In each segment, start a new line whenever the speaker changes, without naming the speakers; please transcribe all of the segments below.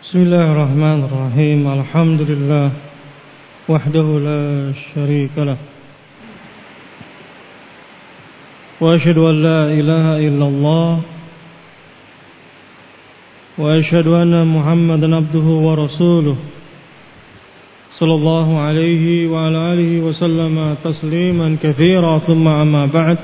Bismillahirrahmanirrahim. Alhamdulillah wahdahu la syarika lah. Wa asyhadu an la ilaha illallah wa asyhadu anna Muhammadan abduhu wa rasuluh. Sallallahu alaihi wa ala alihi wa sallama tasliman katsira. Thumma amma ba'd.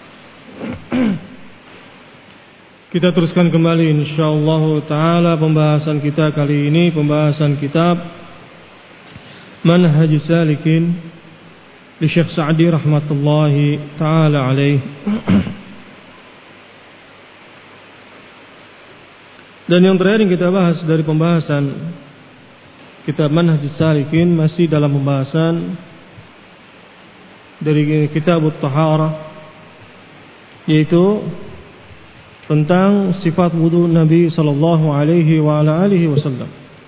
Kita teruskan kembali insyaallah taala pembahasan kita kali ini, pembahasan kitab Manhaj Salikin li Syekh Sa'di rahmatullahi taala alaih. Dan yang terakhir yang kita bahas dari pembahasan kitab Manhaj Salikin masih dalam pembahasan dari kitab At-Taharah, yaitu tentang sifat wudu Nabi sallallahu alaihi wa ala alihi wasallam.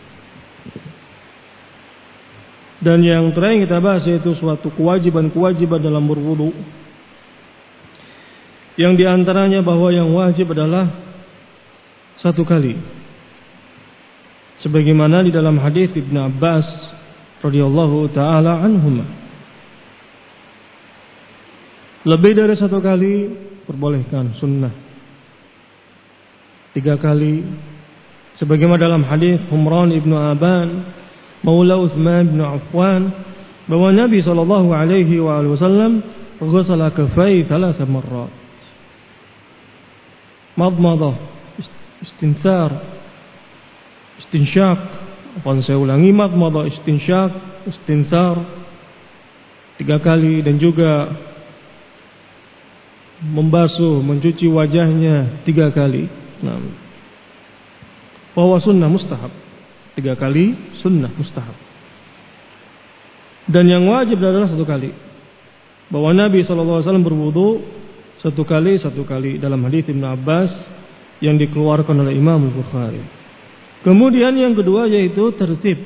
Dan yang terakhir kita bahas yaitu suatu kewajiban-kewajiban dalam berwudu. Yang diantaranya bahwa yang wajib adalah satu kali. Sebagaimana di dalam hadis Ibnu Abbas radhiyallahu taala anhuma. Lebih dari satu kali perbolehkan, sunnah. 3 kali, sebagaimana dalam hadis Humran ibnu Aban Maula Utsman bin Affan bahwa Nabi sallallahu alaihi wasallam ghusala kaffai 3 marrat. Madmadah, istinsar, istinsyaq. Saya ulangi, madmadah, istinsyaq, istinsar 3 kali, dan juga membasuh, mencuci wajahnya 3 kali. Bahwa sunnah mustahab 3 kali, sunnah mustahab. Dan yang wajib adalah 1 kali. Bahwa Nabi SAW berwudu 1 kali dalam hadis Ibnu Abbas yang dikeluarkan oleh Imam Al-Bukhari. Kemudian yang kedua yaitu tertib.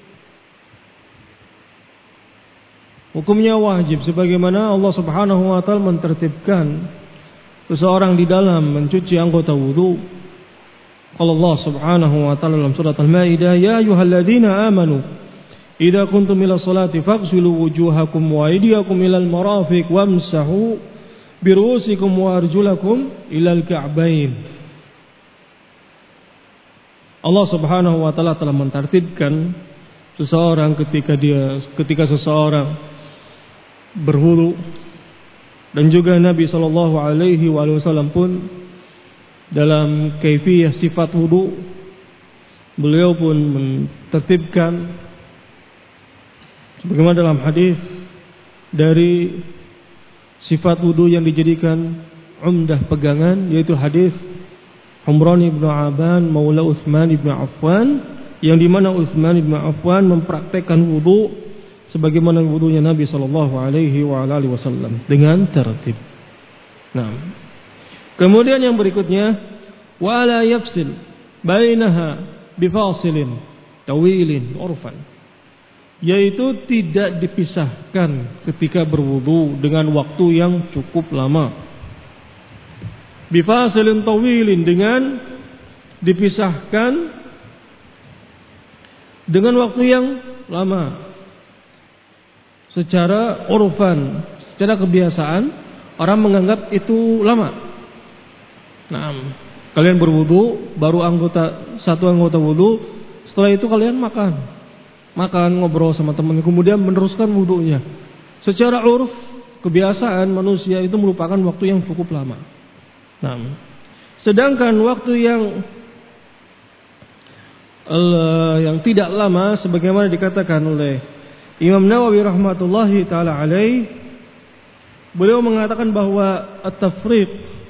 Hukumnya wajib sebagaimana Allah Subhanahu wa taala mentertibkan seseorang di dalam mencuci anggota wudu. Qala Allah Subhanahu wa taala dalam surat Al-Maidah, "Ya ayyuhalladzina amanu, idza kuntum ila sholati faghsilu wujuhakum wa aydiyakum ilal marafiq wamsahu bi ru'usikum wa arjulakum ilal ka'bain." Allah Subhanahu wa taala telah mentertibkan seseorang ketika seseorang berwudu. Dan juga Nabi sallallahu alaihi wasallam pun dalam kaifiyah sifat wudu beliau pun mentertibkan sebagaimana dalam hadis dari sifat wudu yang dijadikan umdah pegangan, yaitu hadis Humran ibnu Aban Maula Utsman ibnu Affan, yang dimana Utsman ibnu Affan mempraktekkan wudu sebagaimana wudunya Nabi sallallahu alaihi wasallam dengan tertib. Nah, kemudian yang berikutnya, wala yafsil bainaha bifasilin tawilin urfan, yaitu tidak dipisahkan ketika berwudu dengan waktu yang cukup lama. Bifasilin tawilin, dengan dipisahkan dengan waktu yang lama. Secara urfan, secara kebiasaan orang menganggap itu lama. Nah, kalian berwudu, baru satu anggota wudu, setelah itu kalian makan ngobrol sama teman, kemudian meneruskan wudunya. Secara urf, kebiasaan manusia itu merupakan waktu yang cukup lama. Nah, sedangkan waktu yang tidak lama, sebagaimana dikatakan oleh Imam Nawawi rahmatullahi taala alaih, beliau mengatakan bahwa at-tafriq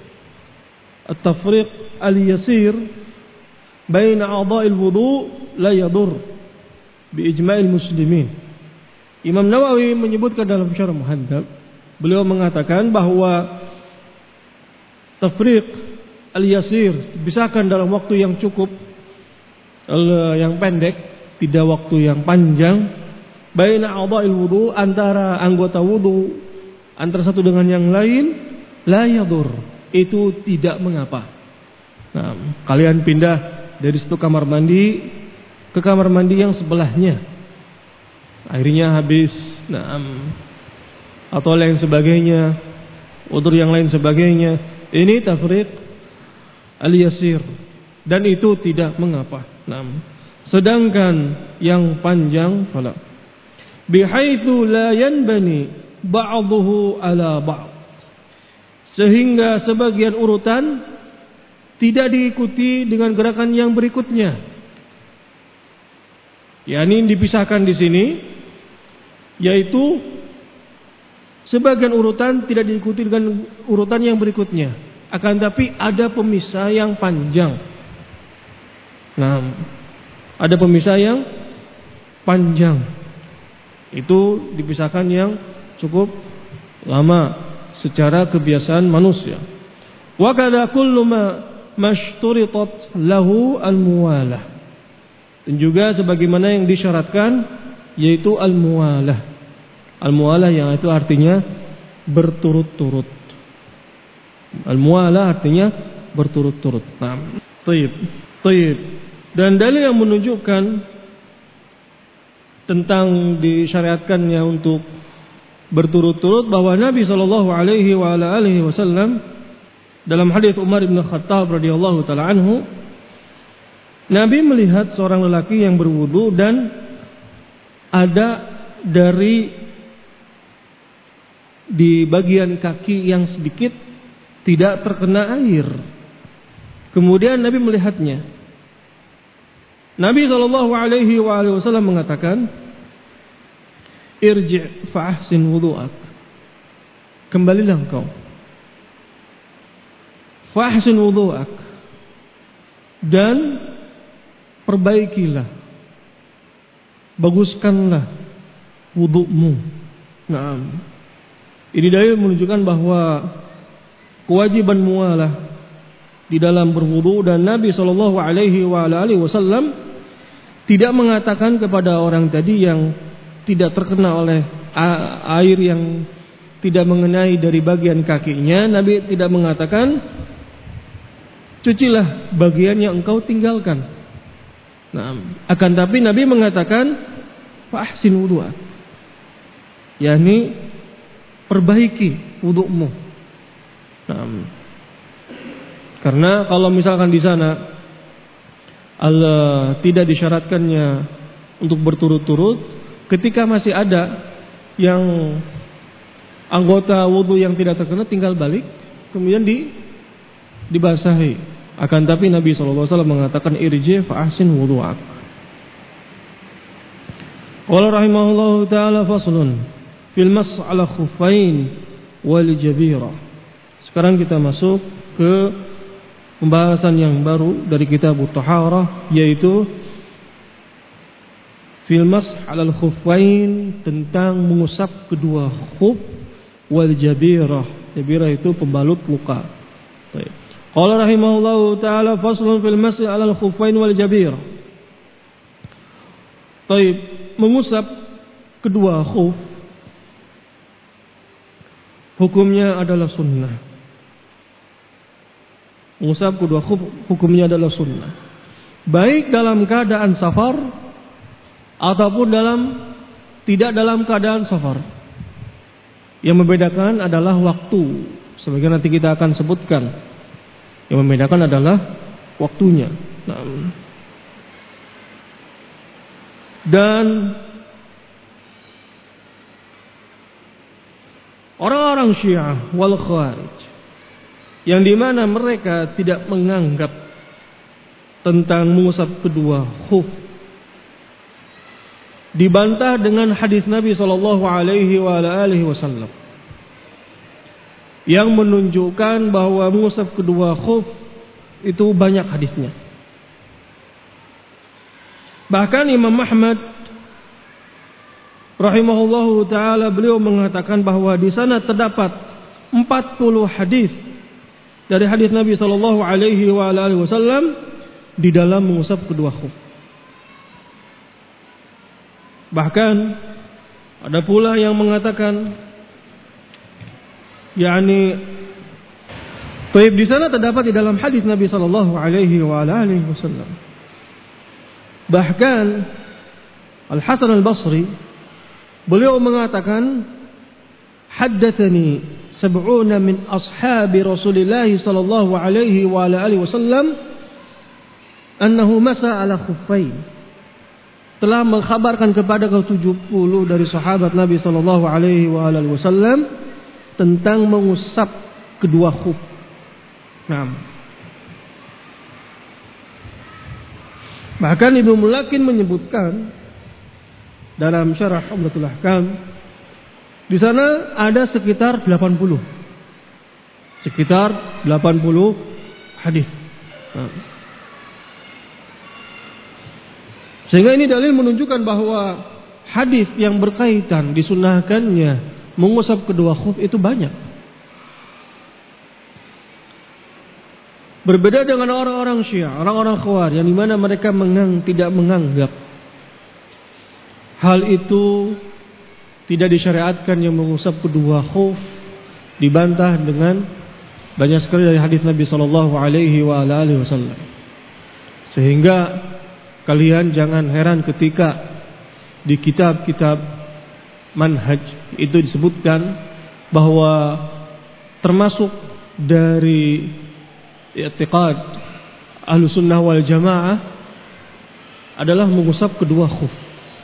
al-yasir baina a'dha'il wudu la yadur bi ijma'il muslimin. Imam Nawawi menyebutkan dalam Syarah Muhadzab, beliau mengatakan bahwa tafriq al-yasir, dipisahkan dalam waktu yang cukup, yang pendek, tidak waktu yang panjang, baina a'dha'il wudu, antara anggota wudu antara satu dengan yang lain, la yadur, itu tidak mengapa. Nah, kalian pindah dari satu kamar mandi ke kamar mandi yang sebelahnya, airnya habis, atau lain sebagainya, udzur yang lain sebagainya, ini tafriq al-yasir, dan itu tidak mengapa. Sedangkan yang panjang fala, bihaitsu la yanbani ba'dhuhu ala ba'd, sehingga sebagian urutan tidak diikuti dengan gerakan yang berikutnya. Yani dipisahkan di sini, yaitu sebagian urutan tidak diikuti dengan urutan yang berikutnya, akan tapi ada pemisah yang panjang. Ada pemisah yang panjang. Itu dipisahkan yang cukup lama secara kebiasaan manusia. Wa kadza kullu ma mashturitat lahu al-muwalah. Dan juga sebagaimana yang disyaratkan, yaitu al-muwalah. Al-muwalah yang itu artinya berturut-turut. Al-muwalah artinya berturut-turut. Tayyib. Dan dalil yang menunjukkan tentang disyariatkannya untuk berturut-turut bahwa Nabi sallallahu alaihi wasallam dalam hadis Umar bin Khattab radhiyallahu taala anhu, Nabi melihat seorang lelaki yang berwudu dan ada dari di bagian kaki yang sedikit tidak terkena air. Kemudian Nabi melihatnya. Nabi SAW mengatakan, "Irji' fa'ahsin wudu'ak." Kembalilah engkau. Fa'ahsin wudu'ak. Dan perbaikilah, baguskanlah wudu'mu. Ini dalil menunjukkan bahwa kewajiban muwalah di dalam berwudu, dan Nabi SAW tidak mengatakan kepada orang tadi yang tidak terkena oleh air yang tidak mengenai dari bagian kakinya, Nabi tidak mengatakan cucilah bagian yang engkau tinggalkan. Akan tapi Nabi mengatakan fa'ahsin wudu'ak, yakni perbaiki wudu'mu. Karena kalau misalkan di sana Allah tidak disyaratkannya untuk berturut-turut, ketika masih ada yang anggota wudu yang tidak terkena, tinggal balik kemudian dibasahi. Akan tapi Nabi SAW mengatakan irji' fa'ahsin wudu'ak. Qala rahimahullahu ta'ala faslun fil mas' 'ala khuffain wal jabira. Sekarang kita masuk ke pembahasan yang baru dari kitab Taharah, yaitu fil mas' 'ala khuffain, tentang mengusap kedua khuf, wal jabira. Jabira itu pembalut luka. Baik. Qala rahimahullahu ta'ala faslun fil mas'i 'alal khuffain wal jabir. Baik, mengusap kedua khuf hukumnya adalah sunnah. Mengusap kedua khuf hukumnya adalah sunnah, baik dalam keadaan safar ataupun tidak dalam keadaan safar. Yang membedakan adalah waktu, sebagaimana nanti kita akan sebutkan. Yang membedakan adalah waktunya. Dan orang-orang Syiah wal Khawarij, yang dimana mereka tidak menganggap tentang mengusap kedua khuf, dibantah dengan hadis Nabi SAW yang menunjukkan bahwa mengusap kedua khuf itu banyak hadisnya. Bahkan Imam Ahmad rahimahullahu taala, beliau mengatakan bahwa di sana terdapat 40 hadis dari hadis Nabi SAW di dalam mengusap kedua khuf. Bahkan ada pula yang mengatakan di sana terdapat di dalam hadis Nabi SAW Bahkan Al-Hasan Al-Basri beliau mengatakan, haddatsani sab'una min ashabi Rasulillah sallallahu alaihi wa alihi wasallam annahu masa ala khuffain. Telah mengkhabarkan kepada 70 dari sahabat Nabi sallallahu alaihi wa alihi wasallam tentang mengusap kedua khuf. Nah, bahkan Ibnu Mulakin menyebutkan dalam Syarah Umdatul Ahkam, di sana ada sekitar 80 hadis. Nah, sehingga ini dalil menunjukkan bahwa hadis yang berkaitan disunahkannya mengusap kedua khuf itu banyak. Berbeda dengan orang-orang Syiah, orang-orang Khawarij yang dimana mereka tidak menganggap hal itu tidak disyariatkan yang mengusap kedua khuf, dibantah dengan banyak sekali dari hadis Nabi sallallahu alaihi wasallam. Sehingga kalian jangan heran ketika di kitab-kitab manhaj itu disebutkan bahwa termasuk dari i'tiqad Ahlussunnah wal Jamaah adalah mengusap kedua khuf.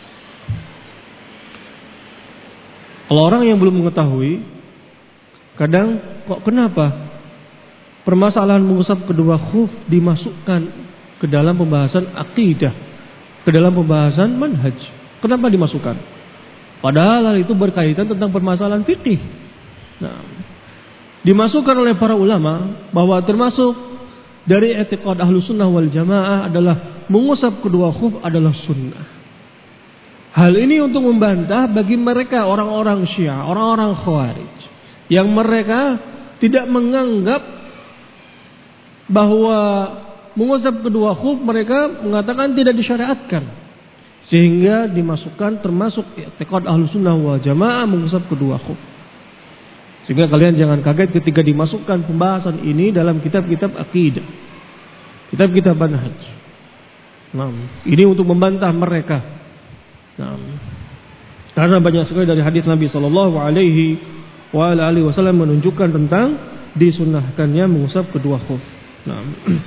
Kalau orang yang belum mengetahui, kadang kok kenapa permasalahan mengusap kedua khuf dimasukkan ke dalam pembahasan akidah, ke dalam pembahasan manhaj? Kenapa dimasukkan? Padahal hal itu berkaitan tentang permasalahan fikih. Nah, dimasukkan oleh para ulama bahwa termasuk dari i'tiqad Ahlussunnah wal Jamaah adalah mengusap kedua khuf adalah sunnah. Hal ini untuk membantah bagi mereka orang-orang Syiah, orang-orang Khawarij yang mereka tidak menganggap bahwa mengusap kedua khuf, mereka mengatakan tidak disyariatkan, sehingga dimasukkan termasuk i'tiqad Ahlussunnah wal Jamaah mengusap kedua khuf. Sehingga kalian jangan kaget ketika dimasukkan pembahasan ini dalam kitab-kitab akidah, kitab-kitab manhaj. Nah, ini untuk membantah mereka. Nah, karena banyak sekali dari hadis Nabi sallallahu alaihi wasallam menunjukkan tentang disunnahkannya mengusap kedua khuf. Nah,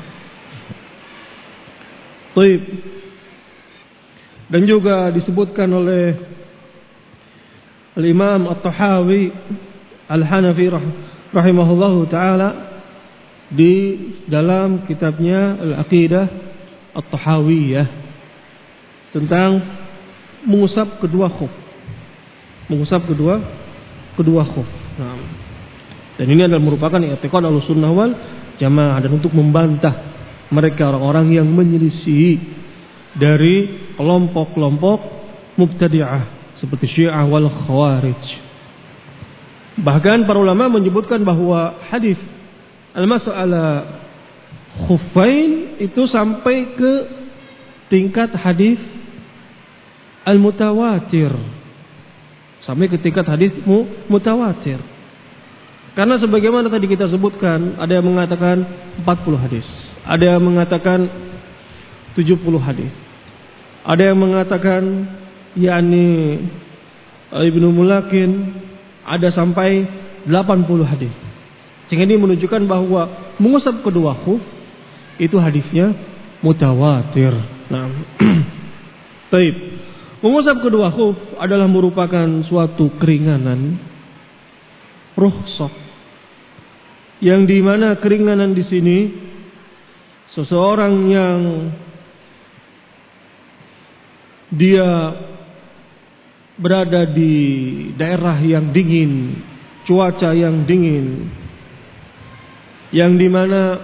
Taib. Dan juga disebutkan oleh Al-Imam At-Tahawi Al-Hanafi rahimahullahu ta'ala di dalam kitabnya Al-Aqidah At-Tahawiyah tentang mengusap kedua khuf. Mengusap kedua khuf. Nah, dan ini adalah merupakan i'tiqad Ahlussunnah wal Jamaah, dan untuk membantah mereka orang-orang yang menyelisih dari kelompok-kelompok mubtadi'ah seperti Syiah wal Khawarij. Bahkan para ulama menyebutkan bahwa hadis al-mas'ala khuffain itu sampai ke tingkat hadis al-mutawatir. Sampai ke tingkat hadis mutawatir. Karena sebagaimana tadi kita sebutkan, ada yang mengatakan 40 hadis, ada yang mengatakan 70 hadis. Ada yang mengatakan yakni Ibnu Mulakin ada sampai 80 hadis. Sehingga ini menunjukkan bahwa mengusap kedua khuf itu hadisnya mutawatir. Nah, Taib. Mengusap kedua khuf adalah merupakan suatu keringanan, rukhsah, yang dimana keringanan di sini seseorang yang dia berada di daerah yang dingin, cuaca yang dingin, yang dimana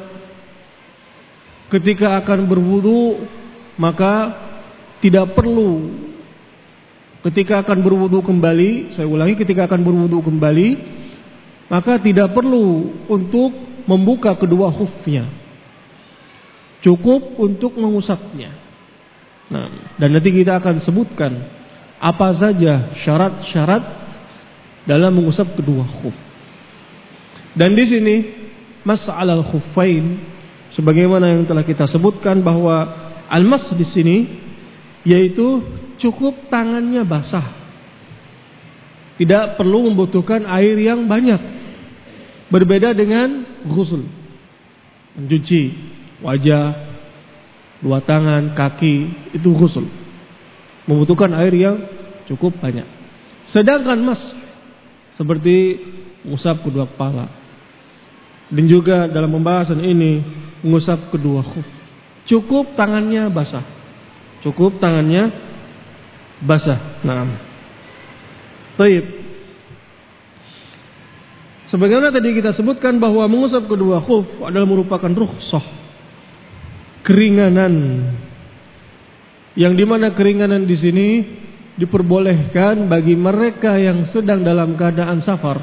ketika akan berwudu maka tidak perlu, ketika akan berwudu kembali, saya ulangi, ketika akan berwudu kembali maka tidak perlu untuk membuka kedua khufnya, cukup untuk mengusapnya. Nah, dan nanti kita akan sebutkan apa saja syarat-syarat dalam mengusap kedua khuf. Dan di sini mas'alal khuffain, sebagaimana yang telah kita sebutkan bahwa al-mas di sini yaitu cukup tangannya basah. Tidak perlu membutuhkan air yang banyak. Berbeda dengan ghusl, mencuci wajah, dua tangan, kaki, itu ghusl, membutuhkan air yang cukup banyak. Sedangkan mas, seperti mengusap kedua kepala, dan juga dalam pembahasan ini mengusap kedua khuf, cukup tangannya basah. Cukup tangannya basah. Naam. Baik. Sebagaimana tadi kita sebutkan bahwa mengusap kedua khuf adalah merupakan rukhsah, keringanan, yang dimana keringanan di sini diperbolehkan bagi mereka yang sedang dalam keadaan safar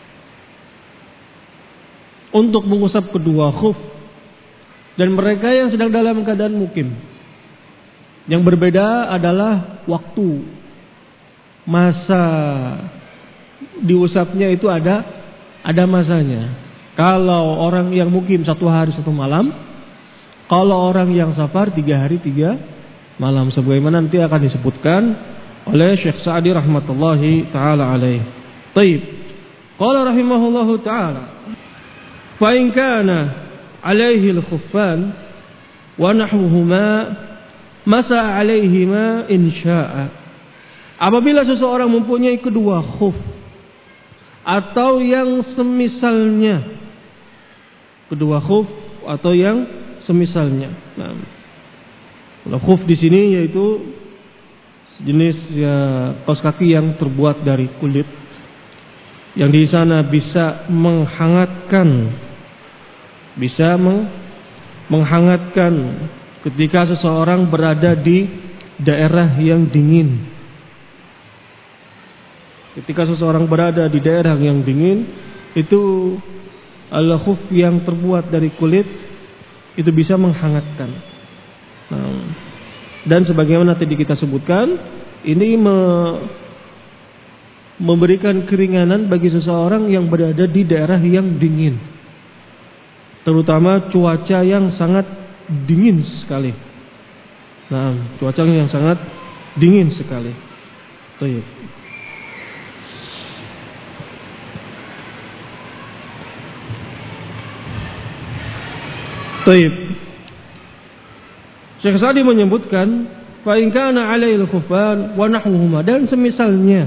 untuk mengusap kedua khuf, dan mereka yang sedang dalam keadaan mukim. Yang berbeda adalah waktu, masa diusapnya itu ada masanya. Kalau orang yang mukim 1 hari 1 malam, kalau orang yang safar 3 hari 3 malam, sebagaimana nanti akan disebutkan oleh Syekh Sa'di rahmatullahi taala alaih. Baik. Qala rahimahullahu taala, fa in kana alaihi al-khuffan wa nahwuhuma masa alaihima insya'a. Apabila seseorang mempunyai kedua khuf atau yang semisalnya, kedua khuf atau yang semisalnya. Nah, khuf di sini yaitu jenis kaos kaki yang terbuat dari kulit, yang di sana bisa menghangatkan, ketika seseorang berada di daerah yang dingin. Ketika seseorang berada di daerah yang dingin, itu al-khuf yang terbuat dari kulit itu bisa menghangatkan. Dan sebagaimana tadi kita sebutkan, ini memberikan keringanan bagi seseorang yang berada di daerah yang dingin, terutama cuaca yang sangat dingin sekali. Nah, cuaca yang sangat dingin sekali. Baik. Baik. Syekh Sa'di menyebutkan fa in kana 'alail khufan wa nahwuhuma, dan semisalnya.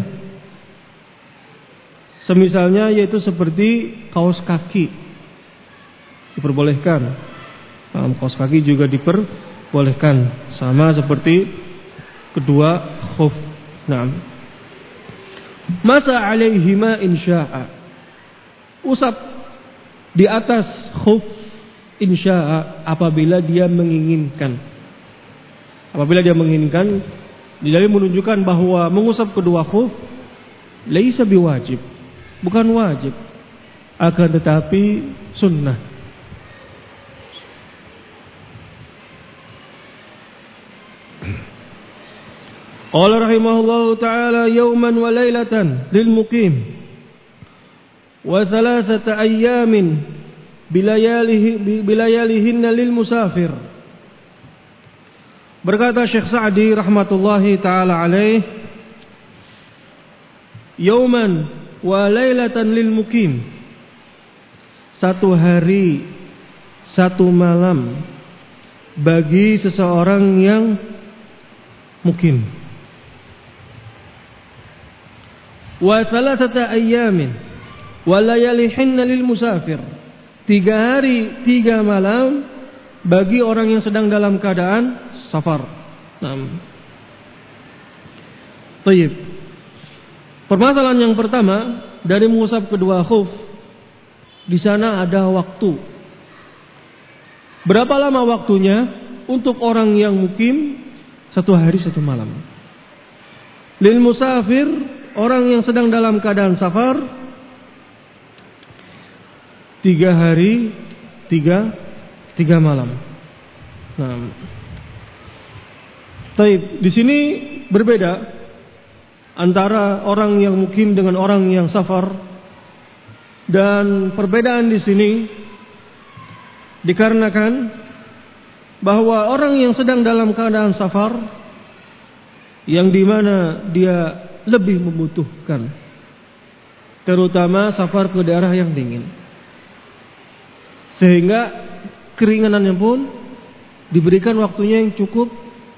Semisalnya yaitu seperti kaos kaki diperbolehkan. Kaos kaki juga diperbolehkan, sama seperti kedua khuf. Naam. Masa 'alaihima insya'a. Usap di atas khuf insya'a apabila dia menginginkan. Apabila dia menginginkan, jadi menunjukkan bahwa mengusap kedua khuf laisa biwajib, bukan wajib, akan tetapi sunnah. Qala rahimahullahu ta'ala yawman wa laylatan lil muqim wa thalathata ayyamin bilayalihinna lil musafir. Berkata Syekh Sa'di rahmatullahi ta'ala alaih, yawman wa laylatan lil muqim, 1 hari 1 malam bagi seseorang yang mukim. Wa thalathata ayyamin wa layalihinna lil musafir, 3 hari 3 malam bagi orang yang sedang dalam keadaan safar. Baik. Permasalahan yang pertama dari mengusap kedua khuf, di sana ada waktu. Berapa lama waktunya untuk orang yang mukim? 1 hari 1 malam. Lil musafir, orang yang sedang dalam keadaan safar, 3 hari 3 malam. Nah, baik, di sini berbeda antara orang yang mukim dengan orang yang safar, dan perbedaan di sini dikarenakan bahwa orang yang sedang dalam keadaan safar yang dimana dia lebih membutuhkan, terutama safar ke daerah yang dingin, sehingga keringanannya pun diberikan waktunya yang cukup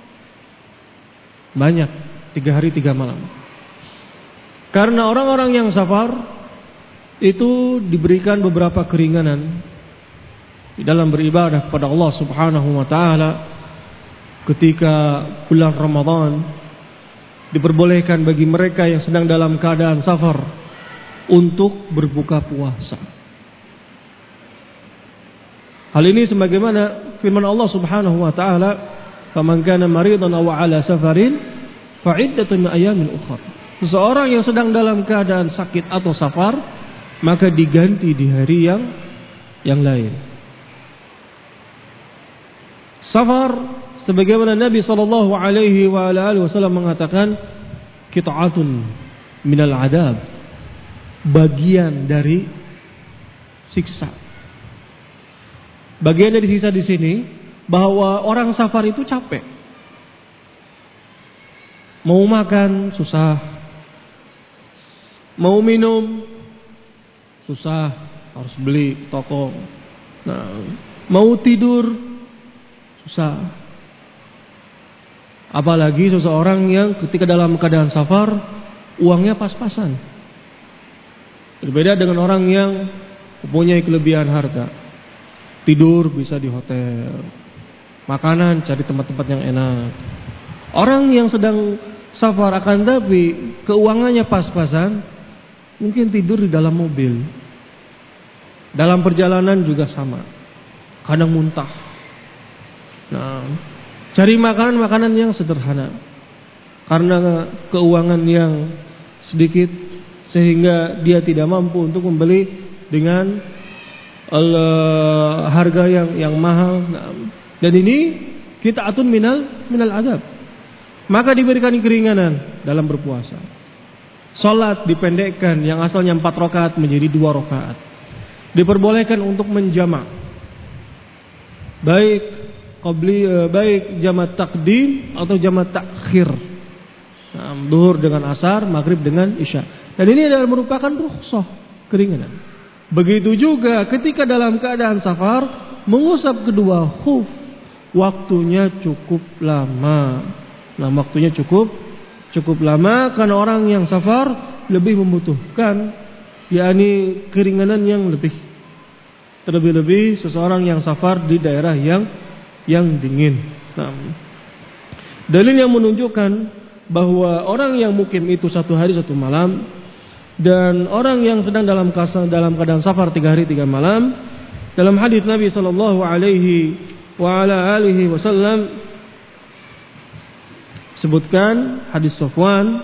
banyak, 3 hari 3 malam. Karena orang-orang yang safar itu diberikan beberapa keringanan di dalam beribadah kepada Allah Subhanahu wa taala. Ketika bulan Ramadan diperbolehkan bagi mereka yang sedang dalam keadaan safar untuk berbuka puasa. Hal ini sebagaimana firman Allah Subhanahu wa taala, "Faman kana maridan aw 'ala safarin fa 'iddatun min ayamin ukhra." Seseorang yang sedang dalam keadaan sakit atau safar, maka diganti di hari yang lain. Safar sebagaimana Nabi sallallahu alaihi wa alihi wasallam mengatakan, qit'atun minal adab, bagian dari siksa. Bagian dari siksa di sini bahwa orang safar itu capek. Mau makan susah, mau minum susah, harus beli toko. Nah, mau tidur susah. Apalagi seseorang yang ketika dalam keadaan safar uangnya pas-pasan. Berbeda dengan orang yang mempunyai kelebihan harta. Tidur bisa di hotel, makanan cari tempat-tempat yang enak. Orang yang sedang safar akan tapi keuangannya pas-pasan, mungkin tidur di dalam mobil. Dalam perjalanan juga sama, kadang muntah. Nah, cari makanan yang sederhana karena keuangan yang sedikit, sehingga dia tidak mampu untuk membeli dengan harga yang mahal. Nah, dan ini kita atun minal adab. Maka diberikan keringanan dalam berpuasa. Salat dipendekkan, yang asalnya 4 rakaat menjadi 2 rakaat. Diperbolehkan untuk menjamak, baik jamak takdim atau jamak takhir. Nah, zuhur dengan asar, maghrib dengan isya. Dan ini adalah merupakan rukhsah, keringanan. Begitu juga ketika dalam keadaan safar mengusap kedua khuf, waktunya cukup lama. Nah, waktunya cukup lama karena orang yang safar lebih membutuhkan, yakni keringanan yang lebih. Terlebih-lebih seseorang yang safar di daerah yang dingin. Nah, dalil yang menunjukkan bahwa orang yang mukim itu 1 hari 1 malam dan orang yang sedang dalam keadaan safar 3 hari 3 malam, dalam hadis Nabi sallallahu alaihi wa ala alihi wasallam sebutkan hadis Safwan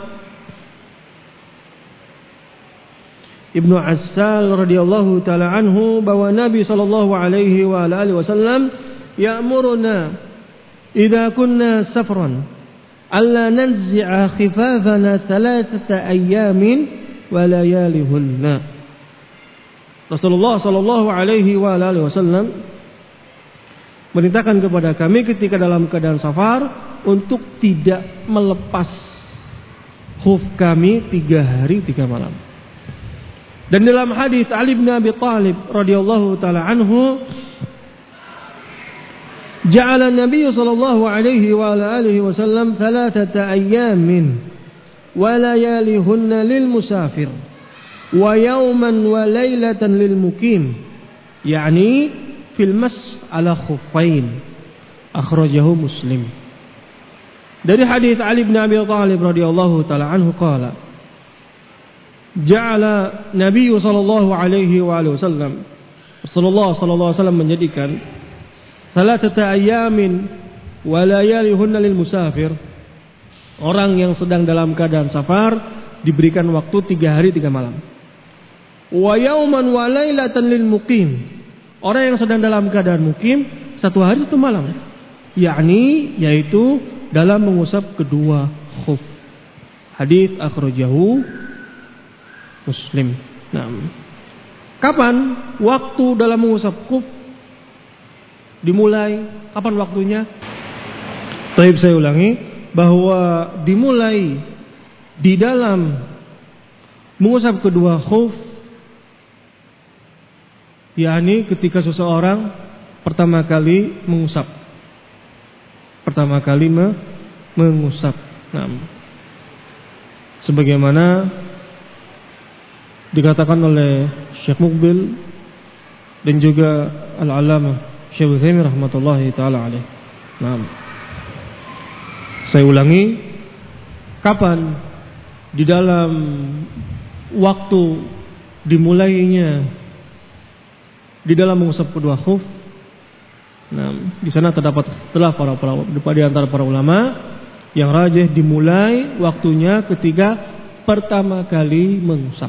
Ibnu Assal radhiyallahu taala anhu bahwa Nabi sallallahu alaihi wa ala alihi wasallam ya'muruna idza kunna safran alla nanzi'a khifafana 3 ayyamin wa layalihunna. Rasulullah sallallahu alaihi wa alihi wasallam merintahkan kepada kami ketika dalam keadaan safar untuk tidak melepas khuf kami 3 hari 3 malam. Dan dalam hadis Ali bin Abi Thalib radhiyallahu taala anhu, ja'ala an-nabiy sallallahu alaihi wa alihi wasallam 3 ayyamin wa layalihunna lil musafir wa yawman wa laylatan lil muqim, yakni fil mas ala khuffain, akhrajahu Muslim. Dari hadis Ali bin Abi Thalib radhiyallahu taala anhu qala, ja'ala Nabi sallallahu alaihi wa alihi wasallam, Rasulullah sallallahu alaihi wasallam menjadikan 3 ayamin wa layalihunna lil musafir, orang yang sedang dalam keadaan safar diberikan waktu 3 hari 3 malam. Wa yauman wa lailatan lil muqim, orang yang sedang dalam keadaan mukim 1 hari 1 malam, yakni yaitu dalam mengusap kedua khuf. Hadis akhrajahu Muslim. Nah, kapan waktu dalam mengusap khuf dimulai? Kapan waktunya? Baik, saya ulangi. bahwa dimulai di dalam mengusap kedua khuf, yakni ketika seseorang pertama kali mengusap. Mengusap. Nah, sebagaimana dikatakan oleh Syekh Muqbil dan juga Al-Allamah Syekh Utsaimin rahmatullahi taala alaih. Nah, saya ulangi, kapan di dalam waktu dimulainya di dalam mengusap kedua khuf? Nah, di sana terdapat istilah di antara para ulama yang rajih dimulai waktunya ketika pertama kali mengusap.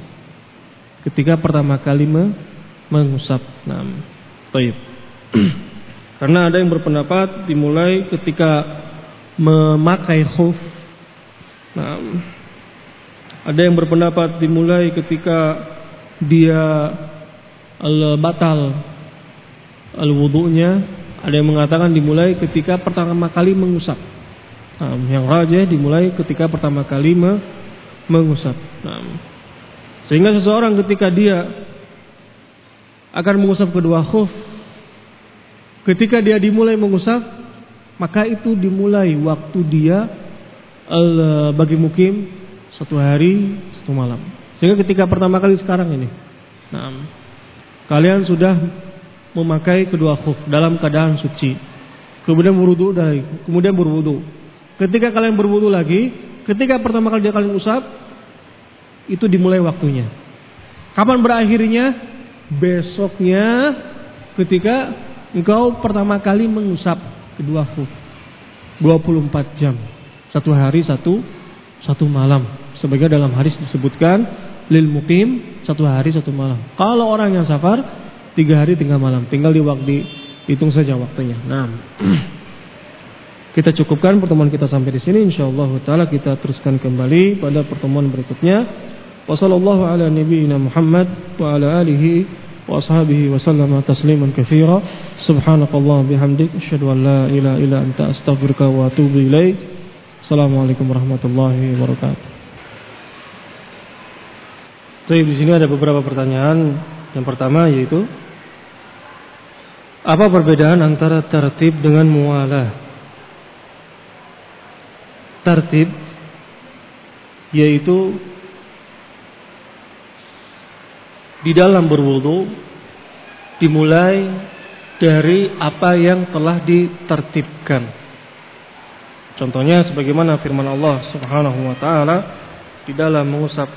Mengusap. Nah, baik. Karena ada yang berpendapat dimulai ketika memakai khuf. Nah, ada yang berpendapat dimulai ketika dia batal al-wudu'nya. Ada yang mengatakan dimulai ketika pertama kali mengusap. Nah, yang rajih dimulai ketika pertama kali mengusap. Nah, sehingga seseorang ketika dia akan mengusap kedua khuf, ketika dia dimulai mengusap, maka itu dimulai waktu dia bagi mukim 1 hari 1 malam. Sehingga ketika pertama kali sekarang ini, nah, kalian sudah memakai kedua khuf dalam keadaan suci, kemudian berwudu. Ketika kalian berwudu lagi, ketika pertama kali kalian usap, itu dimulai waktunya. Kapan berakhirnya? Besoknya ketika engkau pertama kali mengusap kedua khuf. 24 jam. 1 hari 1 malam. Sebagai dalam hadis disebutkan lil muqim 1 hari 1 malam. Kalau orang yang safar 3 hari 3 malam. Tinggal dihitung saja waktunya. Nah, kita cukupkan pertemuan kita sampai di sini. Insyaallah taala kita teruskan kembali pada pertemuan berikutnya. Wassallallahu ala nabiyyina Muhammad wa ala alihi wa ashabihi wa sallama tasliman katsira. Subhanakallah bihamdik asyhadu an la ilaha illa anta astaghfiruka wa atubu ilaik. Assalamualaikum warahmatullahi wabarakatuh. Baik, di sini ada beberapa pertanyaan. Yang pertama yaitu, apa perbedaan antara tartib dengan muwalah? Tartib yaitu di dalam berwudu dimulai dari apa yang telah ditertibkan. Contohnya sebagaimana firman Allah Subhanahu wa taala di dalam mengusap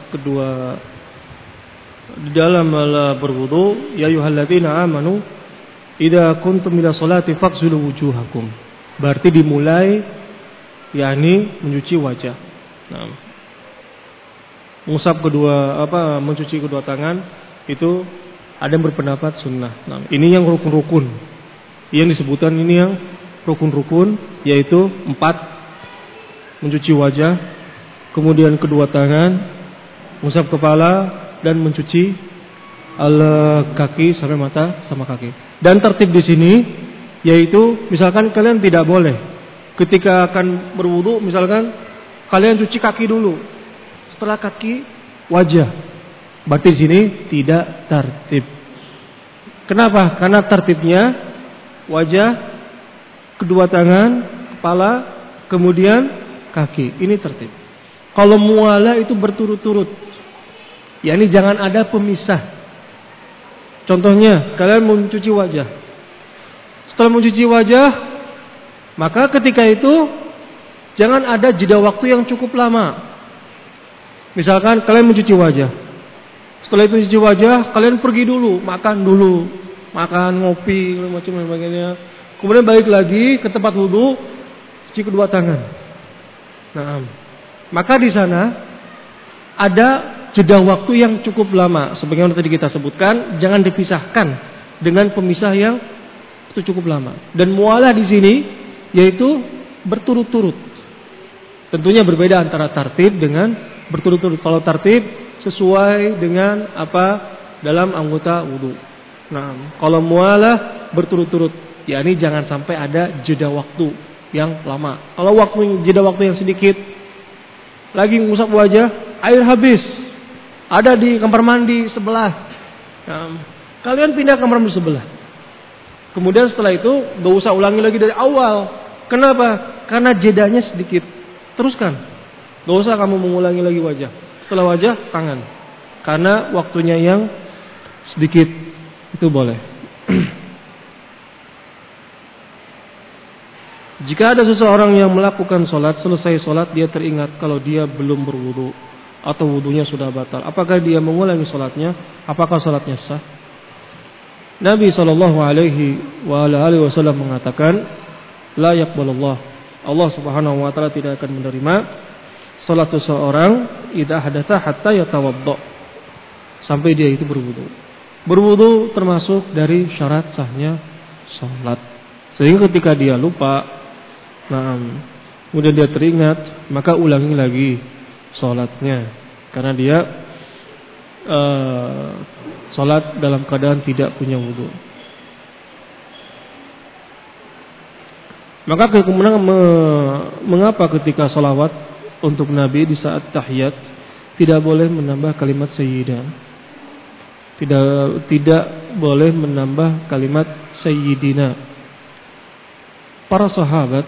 di dalam berwudu, ya ayyuhalladzina amanu idza kuntum ila sholati faghsilu wujuhakum. Berarti dimulai yakni mencuci wajah. Nah, mengusap mencuci kedua tangan itu ada yang berpendapat sunnah. Nah, ini yang rukun-rukun. Yang disebutkan ini yang rukun-rukun, yaitu 4 mencuci wajah, kemudian kedua tangan, mengusap kepala, dan mencuci kaki sampai mata sama kaki. Dan tertib di sini yaitu misalkan kalian tidak boleh ketika akan berwudu, misalkan kalian cuci kaki dulu, setelah kaki wajah. Berarti di sini tidak tertib. Kenapa? Karena tertibnya wajah, kedua tangan, kepala, kemudian kaki. Ini tertib. Kalau muwalah itu berturut-turut. yakni jangan ada pemisah. Contohnya, kalian mencuci wajah. Setelah mencuci wajah, maka ketika itu jangan ada jeda waktu yang cukup lama. Misalkan kalian mencuci wajah. Setelah itu mencuci wajah, kalian pergi dulu, makan, ngopi, macam sebagainya. Kemudian balik lagi ke tempat wudu, cuci kedua tangan. Nah, maka di sana ada jeda waktu yang cukup lama. Sebagaimana tadi kita sebutkan, jangan dipisahkan dengan pemisah yang itu cukup lama. Dan mualah di sini yaitu berturut-turut. Tentunya berbeda antara tartib dengan berturut-turut. Kalau tartib sesuai dengan apa dalam anggota wudu. Nah, kalau mualah berturut-turut, yakni jangan sampai ada jeda waktu yang lama. Kalau jeda waktu yang sedikit, lagi mengusap wajah, air habis, ada di kamar mandi sebelah. Kalian pindah ke kamar mandi sebelah. Kemudian setelah itu gak usah ulangi lagi dari awal. Kenapa? Karena jedanya sedikit. Teruskan. Gak usah kamu mengulangi lagi wajah. Setelah wajah, tangan. Karena waktunya yang sedikit. Itu boleh. Jika ada seseorang yang melakukan sholat, selesai sholat dia teringat kalau dia belum berwudu atau wudunya sudah batal, apakah dia mengulangi sholatnya? Apakah sholatnya sah? Nabi SAW mengatakan, la yaqbalullah, Allah Subhanahu wa taala tidak akan menerima salat seseorang idza hadatsa hatta yatawaddo, sampai dia itu berwudu. Berwudu termasuk dari syarat sahnya salat. Sehingga ketika dia lupa, kemudian dia teringat, maka ulangi lagi salatnya, karena dia salat dalam keadaan tidak punya wudu. Maka kemudian mengapa ketika salawat untuk Nabi di saat tahiyat tidak boleh menambah kalimat sayyidah, tidak boleh menambah kalimat sayyidina? Para sahabat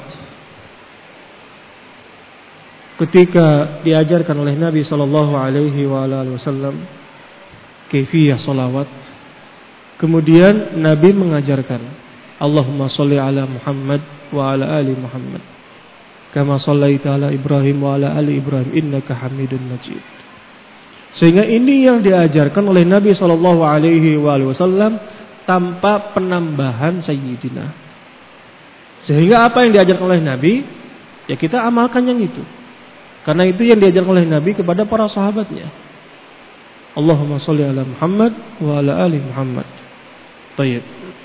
ketika diajarkan oleh Nabi SAW kaifiyah salawat, kemudian Nabi mengajarkan Allahumma sholli ala Muhammad wa ala ali Muhammad kama shallaita ala Ibrahim wa ala ali Ibrahim innaka Hamidun Majid. Sehingga ini yang diajarkan oleh Nabi SAW tanpa penambahan sayyidina. Sehingga apa yang diajarkan oleh Nabi, ya kita amalkan yang itu. Karena itu yang diajarkan oleh Nabi kepada para sahabatnya. Allahumma sholli ala Muhammad wa ala ali Muhammad. Baik.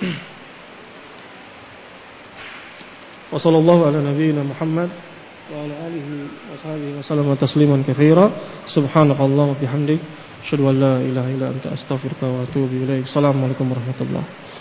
Wa sallallahu ala nabiyyina Muhammad wa ala alihi wa sahbihi wa sallama tasliman katsira. Subhanakallahumma wa bihamdik, asyhadu an la ilaha illa anta astaghfiruka wa atubu ilaik. Assalamualaikum warahmatullahi